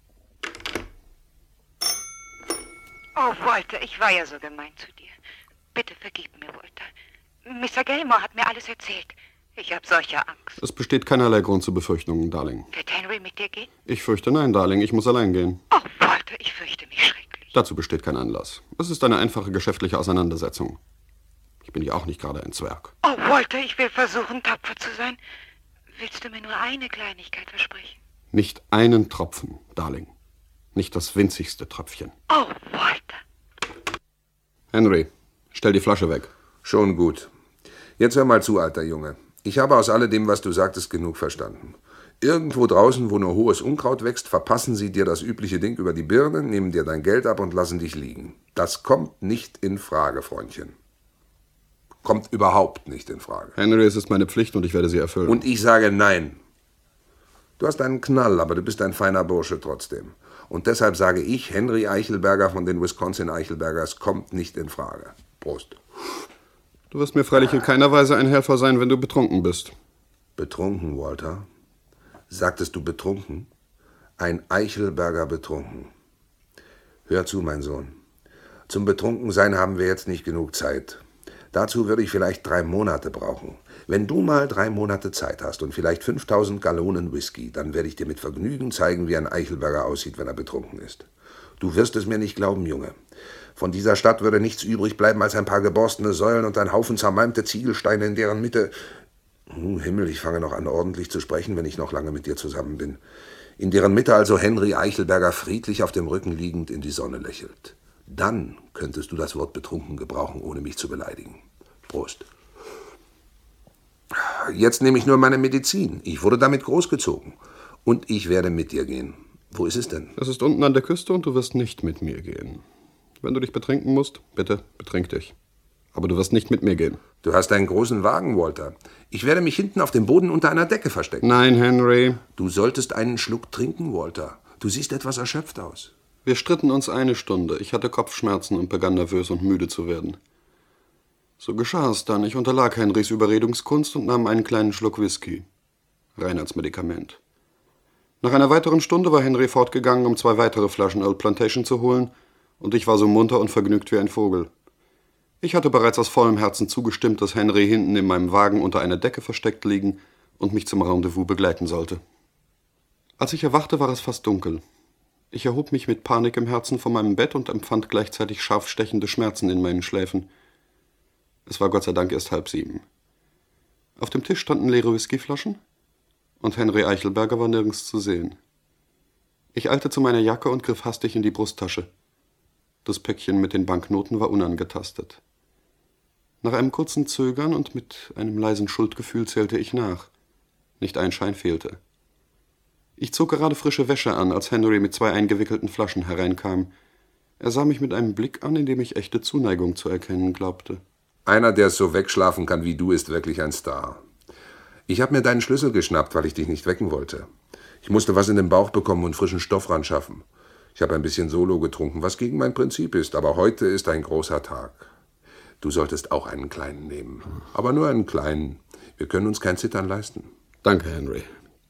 Oh, Walter, ich war ja so gemein zu dir. Bitte vergib mir, Walter. Mister Gilmore hat mir alles erzählt. Ich habe solche Angst. Es besteht keinerlei Grund zu Befürchtungen, Darling. Wird Henry mit dir gehen? Ich fürchte nein, Darling. Ich muss allein gehen. Oh, Walter, ich fürchte mich schrecklich. Dazu besteht kein Anlass. Es ist eine einfache geschäftliche Auseinandersetzung. Ich bin ja auch nicht gerade ein Zwerg. Oh, Walter, ich will versuchen, tapfer zu sein. Willst du mir nur eine Kleinigkeit versprechen? Nicht einen Tropfen, Darling. Nicht das winzigste Tröpfchen. Oh, Walter. Henry, stell die Flasche weg. Schon gut. Jetzt hör mal zu, alter Junge. Ich habe aus alledem, was du sagtest, genug verstanden. Irgendwo draußen, wo nur hohes Unkraut wächst, verpassen sie dir das übliche Ding über die Birne, nehmen dir dein Geld ab und lassen dich liegen. Das kommt nicht in Frage, Freundchen. Kommt überhaupt nicht in Frage. Henry, es ist meine Pflicht und ich werde sie erfüllen. Und ich sage nein. Du hast einen Knall, aber du bist ein feiner Bursche trotzdem. Und deshalb sage ich, Henry Eichelberger von den Wisconsin Eichelbergers kommt nicht in Frage. Prost. Du wirst mir freilich in keiner Weise ein Helfer sein, wenn du betrunken bist. Betrunken, Walter? Sagtest du betrunken? Ein Eichelberger betrunken. Hör zu, mein Sohn. Zum Betrunkensein haben wir jetzt nicht genug Zeit. Dazu würde ich vielleicht drei Monate brauchen. Wenn du mal drei Monate Zeit hast und vielleicht fünftausend Gallonen Whisky, dann werde ich dir mit Vergnügen zeigen, wie ein Eichelberger aussieht, wenn er betrunken ist. Du wirst es mir nicht glauben, Junge. Von dieser Stadt würde nichts übrig bleiben als ein paar geborstene Säulen und ein Haufen zermalmte Ziegelsteine, in deren Mitte... Oh, Himmel, ich fange noch an, ordentlich zu sprechen, wenn ich noch lange mit dir zusammen bin. In deren Mitte also Henry Eichelberger friedlich auf dem Rücken liegend in die Sonne lächelt. Dann könntest du das Wort betrunken gebrauchen, ohne mich zu beleidigen. Prost. Jetzt nehme ich nur meine Medizin. Ich wurde damit großgezogen. Und ich werde mit dir gehen. Wo ist es denn? Es ist unten an der Küste und du wirst nicht mit mir gehen. Wenn du dich betrinken musst, bitte, betrink dich. Aber du wirst nicht mit mir gehen. Du hast einen großen Wagen, Walter. Ich werde mich hinten auf dem Boden unter einer Decke verstecken. Nein, Henry. Du solltest einen Schluck trinken, Walter. Du siehst etwas erschöpft aus. Wir stritten uns eine Stunde. Ich hatte Kopfschmerzen und begann nervös und müde zu werden. So geschah es dann. Ich unterlag Henrys Überredungskunst und nahm einen kleinen Schluck Whisky. Rein als Medikament. Nach einer weiteren Stunde war Henry fortgegangen, um zwei weitere Flaschen Old Plantation zu holen, und ich war so munter und vergnügt wie ein Vogel. Ich hatte bereits aus vollem Herzen zugestimmt, dass Henry hinten in meinem Wagen unter einer Decke versteckt liegen und mich zum Rendezvous begleiten sollte. Als ich erwachte, war es fast dunkel. Ich erhob mich mit Panik im Herzen von meinem Bett und empfand gleichzeitig scharf stechende Schmerzen in meinen Schläfen. Es war Gott sei Dank erst halb sieben. Auf dem Tisch standen leere Whiskyflaschen und Henry Eichelberger war nirgends zu sehen. Ich eilte zu meiner Jacke und griff hastig in die Brusttasche. Das Päckchen mit den Banknoten war unangetastet. Nach einem kurzen Zögern und mit einem leisen Schuldgefühl zählte ich nach. Nicht ein Schein fehlte. Ich zog gerade frische Wäsche an, als Henry mit zwei eingewickelten Flaschen hereinkam. Er sah mich mit einem Blick an, in dem ich echte Zuneigung zu erkennen glaubte. Einer, der so wegschlafen kann wie du, ist wirklich ein Star. Ich habe mir deinen Schlüssel geschnappt, weil ich dich nicht wecken wollte. Ich musste was in den Bauch bekommen und frischen Stoff ran schaffen. Ich habe ein bisschen Solo getrunken, was gegen mein Prinzip ist, aber heute ist ein großer Tag. Du solltest auch einen kleinen nehmen. Aber nur einen kleinen. Wir können uns kein Zittern leisten. Danke, Henry.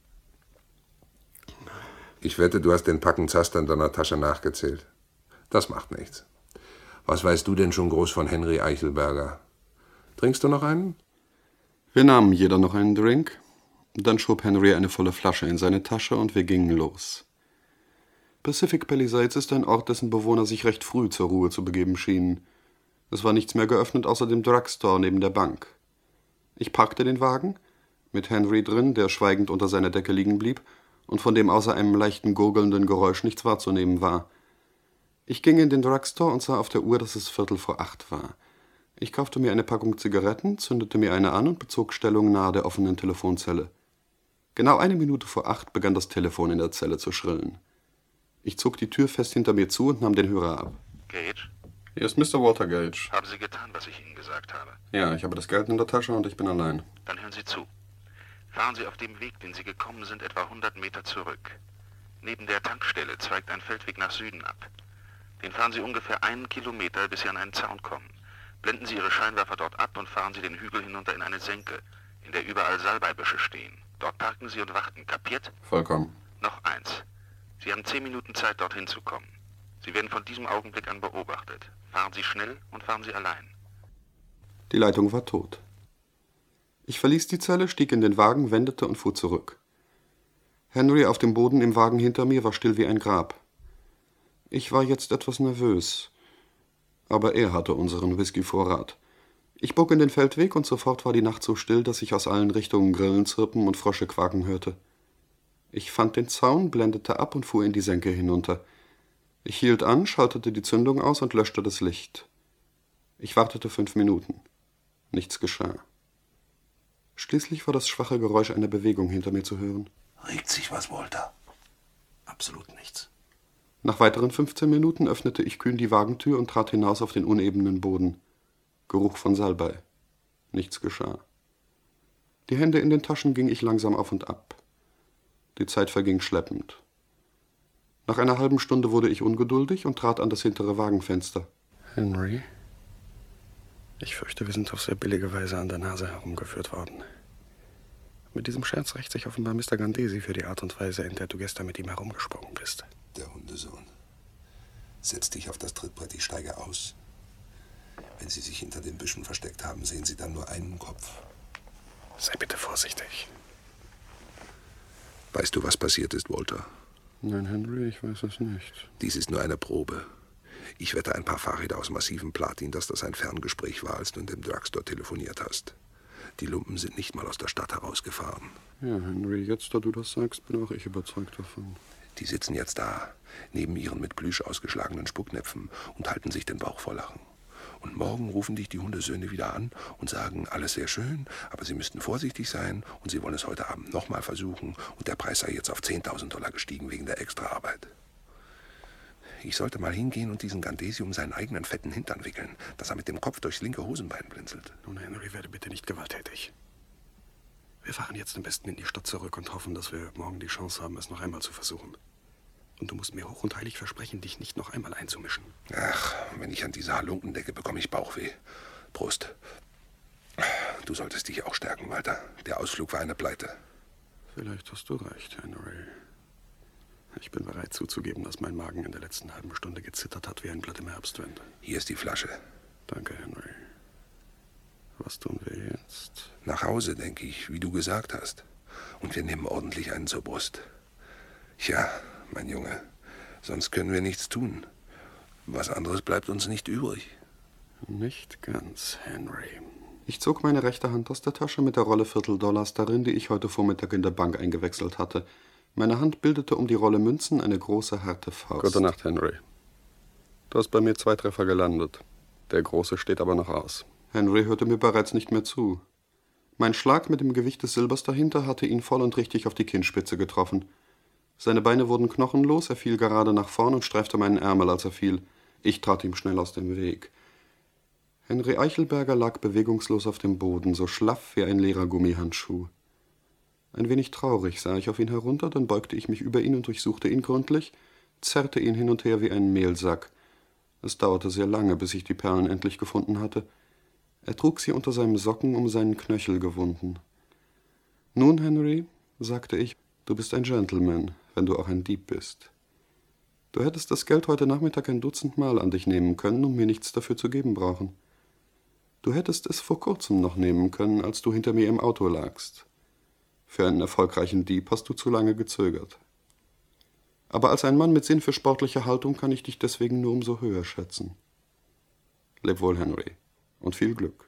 Ich wette, du hast den Packen Zaster in deiner Tasche nachgezählt. Das macht nichts. Was weißt du denn schon groß von Henry Eichelberger? Trinkst du noch einen? Wir nahmen jeder noch einen Drink. Dann schob Henry eine volle Flasche in seine Tasche und wir gingen los. Pacific Palisades ist ein Ort, dessen Bewohner sich recht früh zur Ruhe zu begeben schienen. Es war nichts mehr geöffnet außer dem Drugstore neben der Bank. Ich parkte den Wagen, mit Henry drin, der schweigend unter seiner Decke liegen blieb und von dem außer einem leichten gurgelnden Geräusch nichts wahrzunehmen war. Ich ging in den Drugstore und sah auf der Uhr, dass es Viertel vor acht war. Ich kaufte mir eine Packung Zigaretten, zündete mir eine an und bezog Stellung nahe der offenen Telefonzelle. Genau eine Minute vor acht begann das Telefon in der Zelle zu schrillen. Ich zog die Tür fest hinter mir zu und nahm den Hörer ab. Gage? Hier ist Mister Walter Gage. Haben Sie getan, was ich Ihnen gesagt habe? Ja, ich habe das Geld in der Tasche und ich bin allein. Dann hören Sie zu. Fahren Sie auf dem Weg, den Sie gekommen sind, etwa hundert Meter zurück. Neben der Tankstelle zweigt ein Feldweg nach Süden ab. Den fahren Sie ungefähr einen Kilometer, bis Sie an einen Zaun kommen. Blenden Sie Ihre Scheinwerfer dort ab und fahren Sie den Hügel hinunter in eine Senke, in der überall Salbeibüsche stehen. Dort parken Sie und warten, kapiert? Vollkommen. Noch eins. Sie haben zehn Minuten Zeit, dorthin zu kommen. Sie werden von diesem Augenblick an beobachtet. Fahren Sie schnell und fahren Sie allein. Die Leitung war tot. Ich verließ die Zelle, stieg in den Wagen, wendete und fuhr zurück. Henry auf dem Boden im Wagen hinter mir war still wie ein Grab. Ich war jetzt etwas nervös. Aber er hatte unseren Whisky-Vorrat. Ich bog in den Feldweg und sofort war die Nacht so still, dass ich aus allen Richtungen Grillen zirpen und Frösche quaken hörte. Ich fand den Zaun, blendete ab und fuhr in die Senke hinunter. Ich hielt an, schaltete die Zündung aus und löschte das Licht. Ich wartete fünf Minuten. Nichts geschah. Schließlich war das schwache Geräusch einer Bewegung hinter mir zu hören. Regt sich was, Walter? Absolut nichts. Nach weiteren fünfzehn Minuten öffnete ich kühn die Wagentür und trat hinaus auf den unebenen Boden. Geruch von Salbei. Nichts geschah. Die Hände in den Taschen ging ich langsam auf und ab. Die Zeit verging schleppend. Nach einer halben Stunde wurde ich ungeduldig und trat an das hintere Wagenfenster. Henry, ich fürchte, wir sind auf sehr billige Weise an der Nase herumgeführt worden. Mit diesem Scherz rächt sich offenbar Mister Gandesi für die Art und Weise, in der du gestern mit ihm herumgesprungen bist. Der Hundesohn. Setz dich auf das Trittbrett, ich steige aus. Wenn Sie sich hinter den Büschen versteckt haben, sehen Sie dann nur einen Kopf. Sei bitte vorsichtig. Weißt du, was passiert ist, Walter? Nein, Henry, ich weiß es nicht. Dies ist nur eine Probe. Ich wette ein paar Fahrräder aus massivem Platin, dass das ein Ferngespräch war, als du in dem Drugstore telefoniert hast. Die Lumpen sind nicht mal aus der Stadt herausgefahren. Ja, Henry, jetzt, da du das sagst, bin auch ich überzeugt davon. Die sitzen jetzt da, neben ihren mit Plüsch ausgeschlagenen Spucknäpfen und halten sich den Bauch vor Lachen. Und morgen rufen dich die Hundesöhne wieder an und sagen, alles sehr schön, aber sie müssten vorsichtig sein und sie wollen es heute Abend nochmal versuchen und der Preis sei jetzt auf zehntausend Dollar gestiegen wegen der Extraarbeit. Ich sollte mal hingehen und diesen Gandesi um seinen eigenen fetten Hintern wickeln, dass er mit dem Kopf durchs linke Hosenbein blinzelt. Nun, Henry, werde bitte nicht gewalttätig. Wir fahren jetzt am besten in die Stadt zurück und hoffen, dass wir morgen die Chance haben, es noch einmal zu versuchen. Und du musst mir hoch und heilig versprechen, dich nicht noch einmal einzumischen. Ach, wenn ich an diese Halunken denke, bekomme ich Bauchweh. Prost. Du solltest dich auch stärken, Walter. Der Ausflug war eine Pleite. Vielleicht hast du recht, Henry. Ich bin bereit zuzugeben, dass mein Magen in der letzten halben Stunde gezittert hat wie ein Blatt im Herbstwind. Hier ist die Flasche. Danke, Henry. Was tun wir jetzt? Nach Hause, denke ich, wie du gesagt hast. Und wir nehmen ordentlich einen zur Brust. Tja, mein Junge, sonst können wir nichts tun. Was anderes bleibt uns nicht übrig. Nicht ganz, Henry. Ich zog meine rechte Hand aus der Tasche mit der Rolle Vierteldollars darin, die ich heute Vormittag in der Bank eingewechselt hatte. Meine Hand bildete um die Rolle Münzen eine große, harte Faust. Gute Nacht, Henry. Du hast bei mir zwei Treffer gelandet. Der große steht aber noch aus. Henry hörte mir bereits nicht mehr zu. Mein Schlag mit dem Gewicht des Silbers dahinter hatte ihn voll und richtig auf die Kinnspitze getroffen. Seine Beine wurden knochenlos, er fiel gerade nach vorn und streifte meinen Ärmel, als er fiel. Ich trat ihm schnell aus dem Weg. Henry Eichelberger lag bewegungslos auf dem Boden, so schlaff wie ein leerer Gummihandschuh. Ein wenig traurig sah ich auf ihn herunter, dann beugte ich mich über ihn und durchsuchte ihn gründlich, zerrte ihn hin und her wie einen Mehlsack. Es dauerte sehr lange, bis ich die Perlen endlich gefunden hatte. Er trug sie unter seinem Socken um seinen Knöchel gewunden. »Nun, Henry«, sagte ich, »du bist ein Gentleman, wenn du auch ein Dieb bist. Du hättest das Geld heute Nachmittag ein Dutzend Mal an dich nehmen können und mir nichts dafür zu geben brauchen. Du hättest es vor kurzem noch nehmen können, als du hinter mir im Auto lagst. Für einen erfolgreichen Dieb hast du zu lange gezögert. Aber als ein Mann mit Sinn für sportliche Haltung kann ich dich deswegen nur umso höher schätzen. Leb wohl, Henry, und viel Glück.«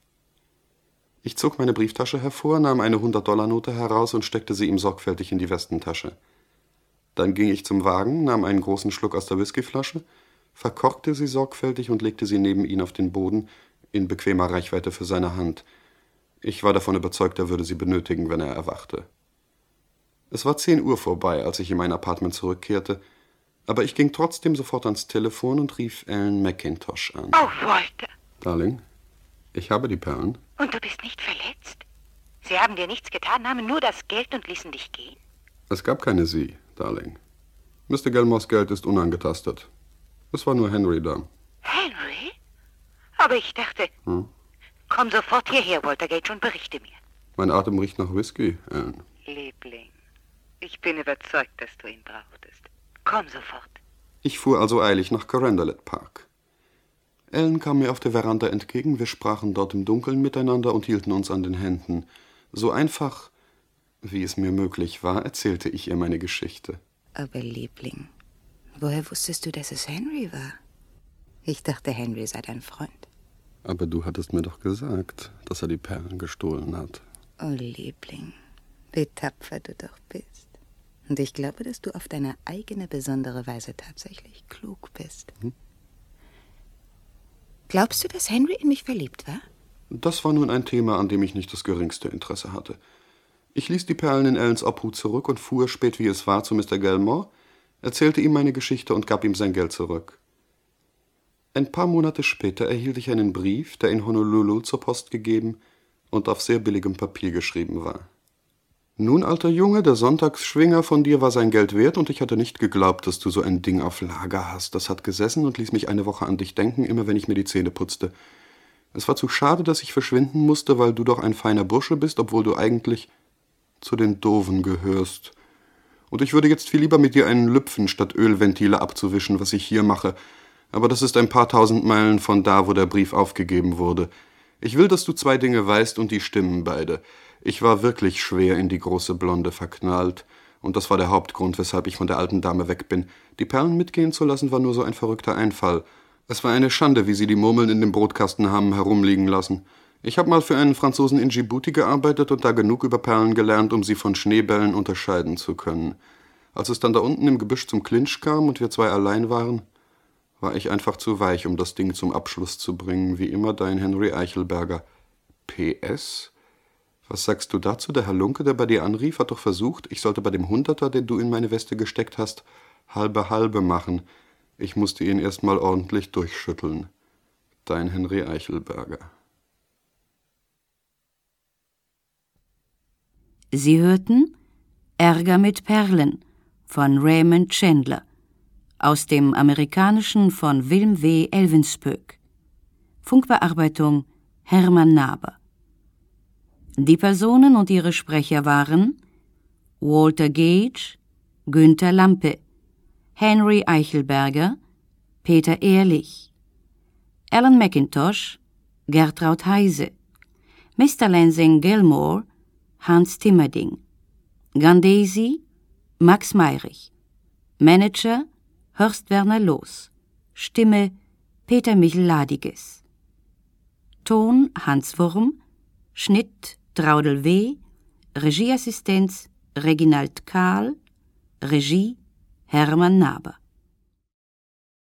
Ich zog meine Brieftasche hervor, nahm eine hundert-Dollar-Note heraus und steckte sie ihm sorgfältig in die Westentasche. Dann ging ich zum Wagen, nahm einen großen Schluck aus der Whiskyflasche, verkorkte sie sorgfältig und legte sie neben ihn auf den Boden, in bequemer Reichweite für seine Hand. Ich war davon überzeugt, er würde sie benötigen, wenn er erwachte. Es war zehn Uhr vorbei, als ich in mein Apartment zurückkehrte, aber ich ging trotzdem sofort ans Telefon und rief Ellen McIntosh an. Oh, Walter. Darling, ich habe die Perlen. Und du bist nicht verletzt? Sie haben dir nichts getan, nahmen nur das Geld und ließen dich gehen? Es gab keine Sie, Darling. Mister Gilmores Geld ist unangetastet. Es war nur Henry da. Henry? Aber ich dachte... Hm? Komm sofort hierher, Walter Gage, und berichte mir. Mein Atem riecht nach Whisky, Ellen. Liebling, ich bin überzeugt, dass du ihn brauchtest. Komm sofort. Ich fuhr also eilig nach Carondelet Park. Ellen kam mir auf der Veranda entgegen, wir sprachen dort im Dunkeln miteinander und hielten uns an den Händen. So einfach, wie es mir möglich war, erzählte ich ihr meine Geschichte. Aber Liebling, woher wusstest du, dass es Henry war? Ich dachte, Henry sei dein Freund. Aber du hattest mir doch gesagt, dass er die Perlen gestohlen hat. Oh, Liebling, wie tapfer du doch bist. Und ich glaube, dass du auf deine eigene besondere Weise tatsächlich klug bist. Hm? Glaubst du, dass Henry in mich verliebt war? Das war nun ein Thema, an dem ich nicht das geringste Interesse hatte. Ich ließ die Perlen in Allens Obhut zurück und fuhr, spät wie es war, zu Mister Gilmore, erzählte ihm meine Geschichte und gab ihm sein Geld zurück. Ein paar Monate später erhielt ich einen Brief, der in Honolulu zur Post gegeben und auf sehr billigem Papier geschrieben war. »Nun, alter Junge, der Sonntagsschwinger von dir war sein Geld wert, und ich hatte nicht geglaubt, dass du so ein Ding auf Lager hast. Das hat gesessen und ließ mich eine Woche an dich denken, immer wenn ich mir die Zähne putzte. Es war zu schade, dass ich verschwinden musste, weil du doch ein feiner Bursche bist, obwohl du eigentlich zu den Doofen gehörst. Und ich würde jetzt viel lieber mit dir einen lüpfen, statt Ölventile abzuwischen, was ich hier mache. Aber das ist ein paar tausend Meilen von da, wo der Brief aufgegeben wurde. Ich will, dass du zwei Dinge weißt, und die stimmen beide. Ich war wirklich schwer in die große Blonde verknallt, und das war der Hauptgrund, weshalb ich von der alten Dame weg bin. Die Perlen mitgehen zu lassen, war nur so ein verrückter Einfall. Es war eine Schande, wie sie die Murmeln in dem Brotkasten haben herumliegen lassen. Ich habe mal für einen Franzosen in Djibouti gearbeitet und da genug über Perlen gelernt, um sie von Schneebällen unterscheiden zu können. Als es dann da unten im Gebüsch zum Clinch kam und wir zwei allein waren, war ich einfach zu weich, um das Ding zum Abschluss zu bringen. Wie immer, dein Henry Eichelberger. P S? Was sagst du dazu? Der Halunke, der bei dir anrief, hat doch versucht, ich sollte bei dem Hunderter, den du in meine Weste gesteckt hast, halbe halbe machen. Ich musste ihn erst mal ordentlich durchschütteln. Dein Henry Eichelberger. Sie hörten Ärger mit Perlen von Raymond Chandler aus dem Amerikanischen von Willem W. Elvenspöck. Funkbearbeitung Hermann Naber. Die Personen und ihre Sprecher waren Walter Gage, Günther Lampe, Henry Eichelberger, Peter Ehrlich, Alan McIntosh, Gertraud Heise, Mister Lansing Gilmore, Hans Timmerding, Gandesi, Max Meyrich, Manager Horst Werner Loos, Stimme Peter Michel-Ladiges, Ton Hans Wurm, Schnitt Traudel W., Regieassistenz Reginald Kahl, Regie Hermann Naber.